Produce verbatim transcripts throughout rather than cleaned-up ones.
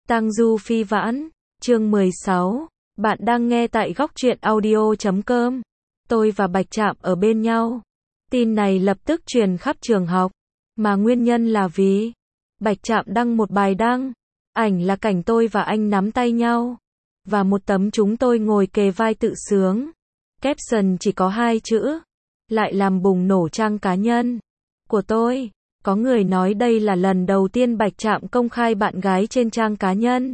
Tang Du Phi Vãn, chương mười sáu. Bạn đang nghe tại góc truyện audio chấm com. Tôi và Bạch Trạm ở bên nhau. Tin này lập tức truyền khắp trường học. Mà nguyên nhân là vì Bạch Trạm đăng một bài đăng. Ảnh là cảnh tôi và anh nắm tay nhau. Và một tấm chúng tôi ngồi kề vai tự sướng. Caption chỉ có hai chữ. Lại làm bùng nổ trang cá nhân của tôi. Có người nói đây là lần đầu tiên Bạch Trạm công khai bạn gái trên trang cá nhân.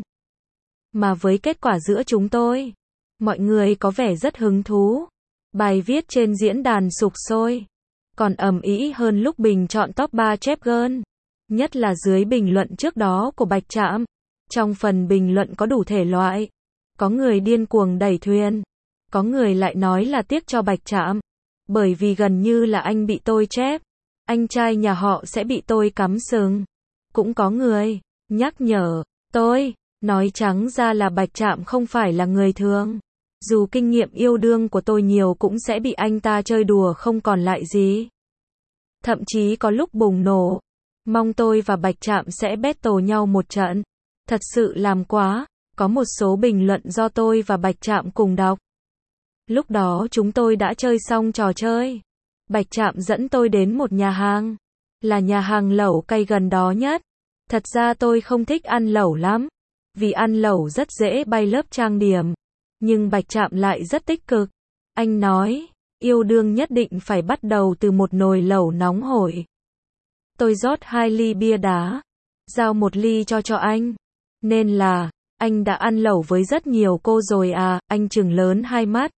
Mà với kết quả giữa chúng tôi, mọi người có vẻ rất hứng thú. Bài viết trên diễn đàn sục sôi. Còn ầm ĩ hơn lúc bình chọn top ba Chép Girl. Nhất là dưới bình luận trước đó của Bạch Trạm. Trong phần bình luận có đủ thể loại. Có người điên cuồng đẩy thuyền. Có người lại nói là tiếc cho Bạch Trạm. Bởi vì gần như là anh bị tôi chép. Anh trai nhà họ sẽ bị tôi cắm sừng. Cũng có người nhắc nhở tôi, nói trắng ra là Bạch Trạm không phải là người thường. Dù kinh nghiệm yêu đương của tôi nhiều cũng sẽ bị anh ta chơi đùa không còn lại gì. Thậm chí có lúc bùng nổ. Mong tôi và Bạch Trạm sẽ battle nhau một trận. Thật sự làm quá. Có một số bình luận do tôi và Bạch Trạm cùng đọc. Lúc đó chúng tôi đã chơi xong trò chơi. Bạch Trạm dẫn tôi đến một nhà hàng. Là nhà hàng lẩu cay gần đó nhất. Thật ra tôi không thích ăn lẩu lắm. Vì ăn lẩu rất dễ bay lớp trang điểm. Nhưng Bạch Trạm lại rất tích cực. Anh nói, yêu đương nhất định phải bắt đầu từ một nồi lẩu nóng hổi. Tôi rót hai ly bia đá. Giao một ly cho cho anh. Nên là, anh đã ăn lẩu với rất nhiều cô rồi à, anh trừng lớn hai mắt.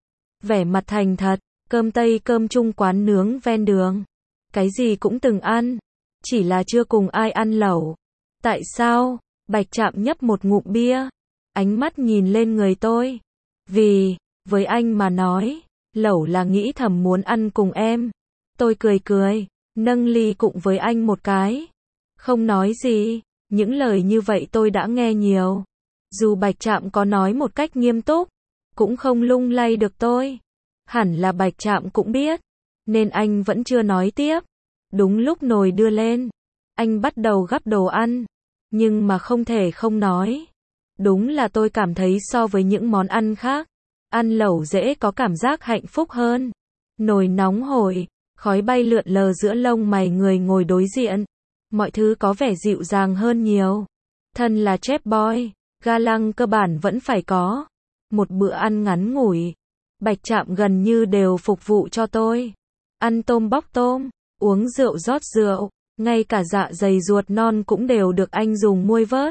Vẻ mặt thành thật. Cơm Tây cơm Trung quán nướng ven đường. Cái gì cũng từng ăn. Chỉ là chưa cùng ai ăn lẩu. Tại sao? Bạch Trạm nhấp một ngụm bia. Ánh mắt nhìn lên người tôi. Vì, với anh mà nói, lẩu là nghĩ thầm muốn ăn cùng em. Tôi cười cười, nâng ly cụng với anh một cái. Không nói gì. Những lời như vậy tôi đã nghe nhiều. Dù Bạch Trạm có nói một cách nghiêm túc, cũng không lung lay được tôi. Hẳn là Bạch Trạm cũng biết. Nên anh vẫn chưa nói tiếp. Đúng lúc nồi đưa lên. Anh bắt đầu gắp đồ ăn. Nhưng mà không thể không nói. Đúng là tôi cảm thấy so với những món ăn khác. Ăn lẩu dễ có cảm giác hạnh phúc hơn. Nồi nóng hổi. Khói bay lượn lờ giữa lông mày người ngồi đối diện. Mọi thứ có vẻ dịu dàng hơn nhiều. Thân là chef boy. Ga lăng cơ bản vẫn phải có. Một bữa ăn ngắn ngủi. Bạch Trạm gần như đều phục vụ cho tôi. Ăn tôm bóc tôm, uống rượu rót rượu, ngay cả dạ dày ruột non cũng đều được anh dùng muôi vớt.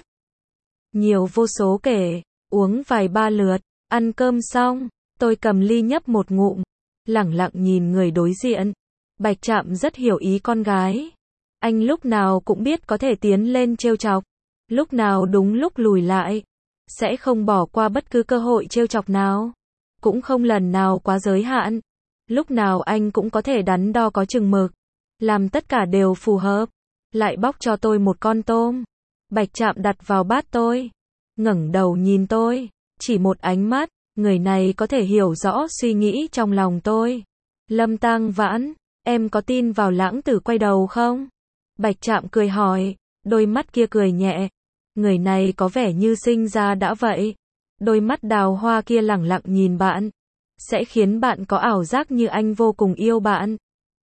Nhiều vô số kể, uống vài ba lượt, ăn cơm xong, tôi cầm ly nhấp một ngụm, lẳng lặng nhìn người đối diện. Bạch Trạm rất hiểu ý con gái. Anh lúc nào cũng biết có thể tiến lên trêu chọc, lúc nào đúng lúc lùi lại, sẽ không bỏ qua bất cứ cơ hội trêu chọc nào. Cũng không lần nào quá giới hạn. Lúc nào anh cũng có thể đắn đo có chừng mực. Làm tất cả đều phù hợp. Lại bóc cho tôi một con tôm. Bạch Trạm đặt vào bát tôi. Ngẩng đầu nhìn tôi. Chỉ một ánh mắt. Người này có thể hiểu rõ suy nghĩ trong lòng tôi. Lâm Tang Vãn, em có tin vào lãng tử quay đầu không? Bạch Trạm cười hỏi. Đôi mắt kia cười nhẹ. Người này có vẻ như sinh ra đã vậy. Đôi mắt đào hoa kia lẳng lặng nhìn bạn. Sẽ khiến bạn có ảo giác như anh vô cùng yêu bạn.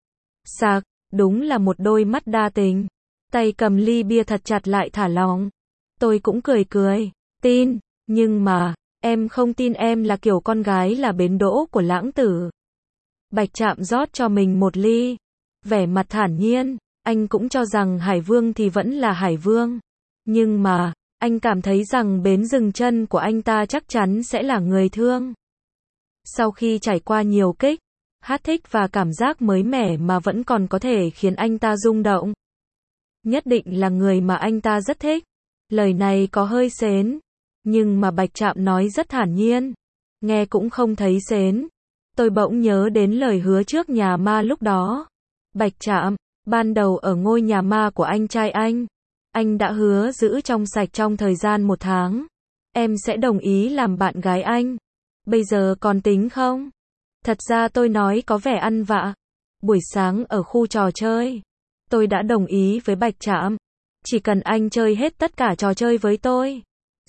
Sạc, đúng là một đôi mắt đa tình. Tay cầm ly bia thật chặt lại thả lỏng. Tôi cũng cười cười. Tin, nhưng mà, em không tin em là kiểu con gái là bến đỗ của lãng tử. Bạch Trạm rót cho mình một ly. Vẻ mặt thản nhiên, anh cũng cho rằng Hải Vương thì vẫn là Hải Vương. Nhưng mà, anh cảm thấy rằng bến dừng chân của anh ta chắc chắn sẽ là người thương. Sau khi trải qua nhiều kích, hát thích và cảm giác mới mẻ mà vẫn còn có thể khiến anh ta rung động. Nhất định là người mà anh ta rất thích. Lời này có hơi sến. Nhưng mà Bạch Trạm nói rất thản nhiên. Nghe cũng không thấy sến. Tôi bỗng nhớ đến lời hứa trước nhà ma lúc đó. Bạch Trạm, ban đầu ở ngôi nhà ma của anh trai anh. Anh đã hứa giữ trong sạch trong thời gian một tháng. Em sẽ đồng ý làm bạn gái anh. Bây giờ còn tính không? Thật ra tôi nói có vẻ ăn vạ. Buổi sáng ở khu trò chơi, tôi đã đồng ý với Bạch Trạm. Chỉ cần anh chơi hết tất cả trò chơi với tôi,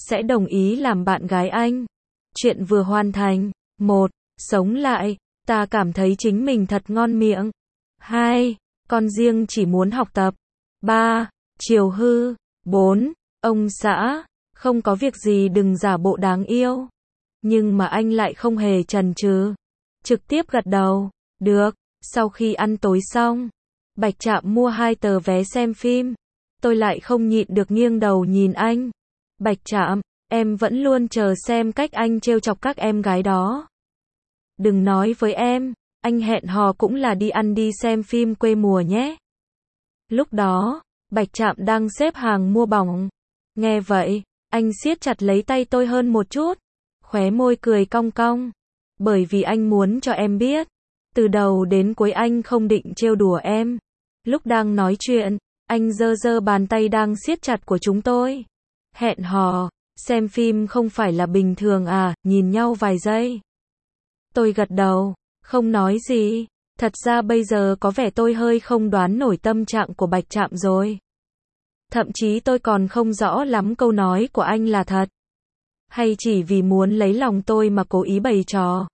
sẽ đồng ý làm bạn gái anh. Chuyện vừa hoàn thành. một. Sống lại. Ta cảm thấy chính mình thật ngon miệng. hai. Con riêng chỉ muốn học tập. ba. Chiều hư. bốn. Ông xã. Không có việc gì đừng giả bộ đáng yêu. Nhưng mà anh lại không hề chần chừ. Trực tiếp gật đầu. Được. Sau khi ăn tối xong, Bạch Trạm mua hai tờ vé xem phim. Tôi lại không nhịn được nghiêng đầu nhìn anh. Bạch Trạm, em vẫn luôn chờ xem cách anh trêu chọc các em gái đó. Đừng nói với em, anh hẹn hò cũng là đi ăn đi xem phim quê mùa nhé. Lúc đó, Bạch Trạm đang xếp hàng mua bỏng. Nghe vậy, anh siết chặt lấy tay tôi hơn một chút. Khóe môi cười cong cong. Bởi vì anh muốn cho em biết, từ đầu đến cuối anh không định trêu đùa em. Lúc đang nói chuyện, anh giơ giơ bàn tay đang siết chặt của chúng tôi. Hẹn hò, xem phim không phải là bình thường à, nhìn nhau vài giây. Tôi gật đầu, không nói gì. Thật ra bây giờ có vẻ tôi hơi không đoán nổi tâm trạng của Bạch Trạm rồi. Thậm chí tôi còn không rõ lắm câu nói của anh là thật, hay chỉ vì muốn lấy lòng tôi mà cố ý bày trò.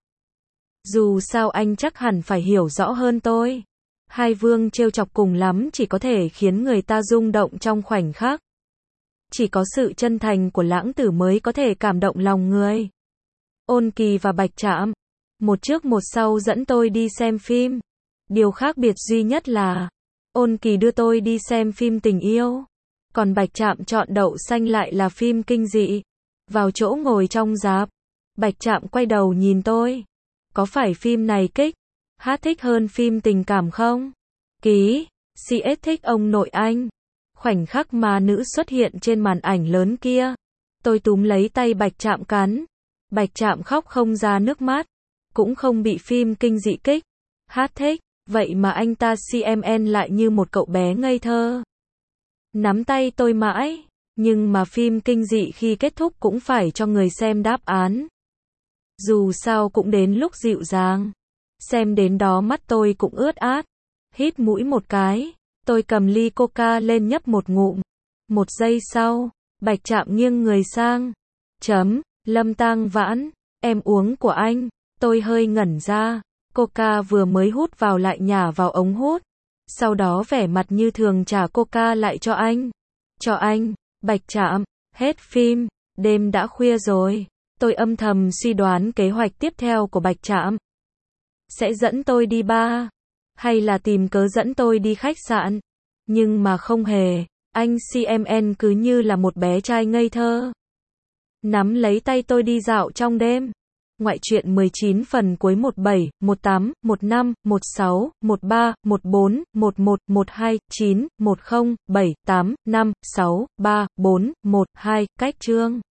Dù sao anh chắc hẳn phải hiểu rõ hơn tôi. Hai vương trêu chọc cùng lắm chỉ có thể khiến người ta rung động trong khoảnh khắc. Chỉ có sự chân thành của lãng tử mới có thể cảm động lòng người. Ôn Kỳ và Bạch Trạm, một trước một sau dẫn tôi đi xem phim. Điều khác biệt duy nhất là, Ôn Kỳ đưa tôi đi xem phim tình yêu, còn Bạch Trạm chọn đậu xanh lại là phim kinh dị. Vào chỗ ngồi trong rạp, Bạch Trạm quay đầu nhìn tôi. Có phải phim này kích, hát thích hơn phim tình cảm không? Ký, xê ét thích ông nội anh. Khoảnh khắc mà nữ xuất hiện trên màn ảnh lớn kia, tôi túm lấy tay Bạch Trạm cắn. Bạch Trạm khóc không ra nước mắt, cũng không bị phim kinh dị kích, hát thích, vậy mà anh ta xê em en lại như một cậu bé ngây thơ. Nắm tay tôi mãi, nhưng mà phim kinh dị khi kết thúc cũng phải cho người xem đáp án. Dù sao cũng đến lúc dịu dàng. Xem đến đó mắt tôi cũng ướt át. Hít mũi một cái, tôi cầm ly coca lên nhấp một ngụm. Một giây sau, Bạch Trạm nghiêng người sang. Chấm, Lâm Tang Vãn, em uống của anh. Tôi hơi ngẩn ra, coca vừa mới hút vào lại nhả vào ống hút. Sau đó vẻ mặt như thường trả coca lại cho anh. Cho anh, Bạch Trạm, hết phim, đêm đã khuya rồi. Tôi âm thầm suy đoán kế hoạch tiếp theo của Bạch Trạm. Sẽ dẫn tôi đi bar, hay là tìm cớ dẫn tôi đi khách sạn. Nhưng mà không hề, anh xê em en cứ như là một bé trai ngây thơ. Nắm lấy tay tôi đi dạo trong đêm. Ngoại truyện mười chín phần cuối một bảy, một tám, một năm, một sáu, một ba, một bốn, một một, một hai, chín, một không, bảy, tám, năm, sáu, ba, bốn, một, hai, cách chương.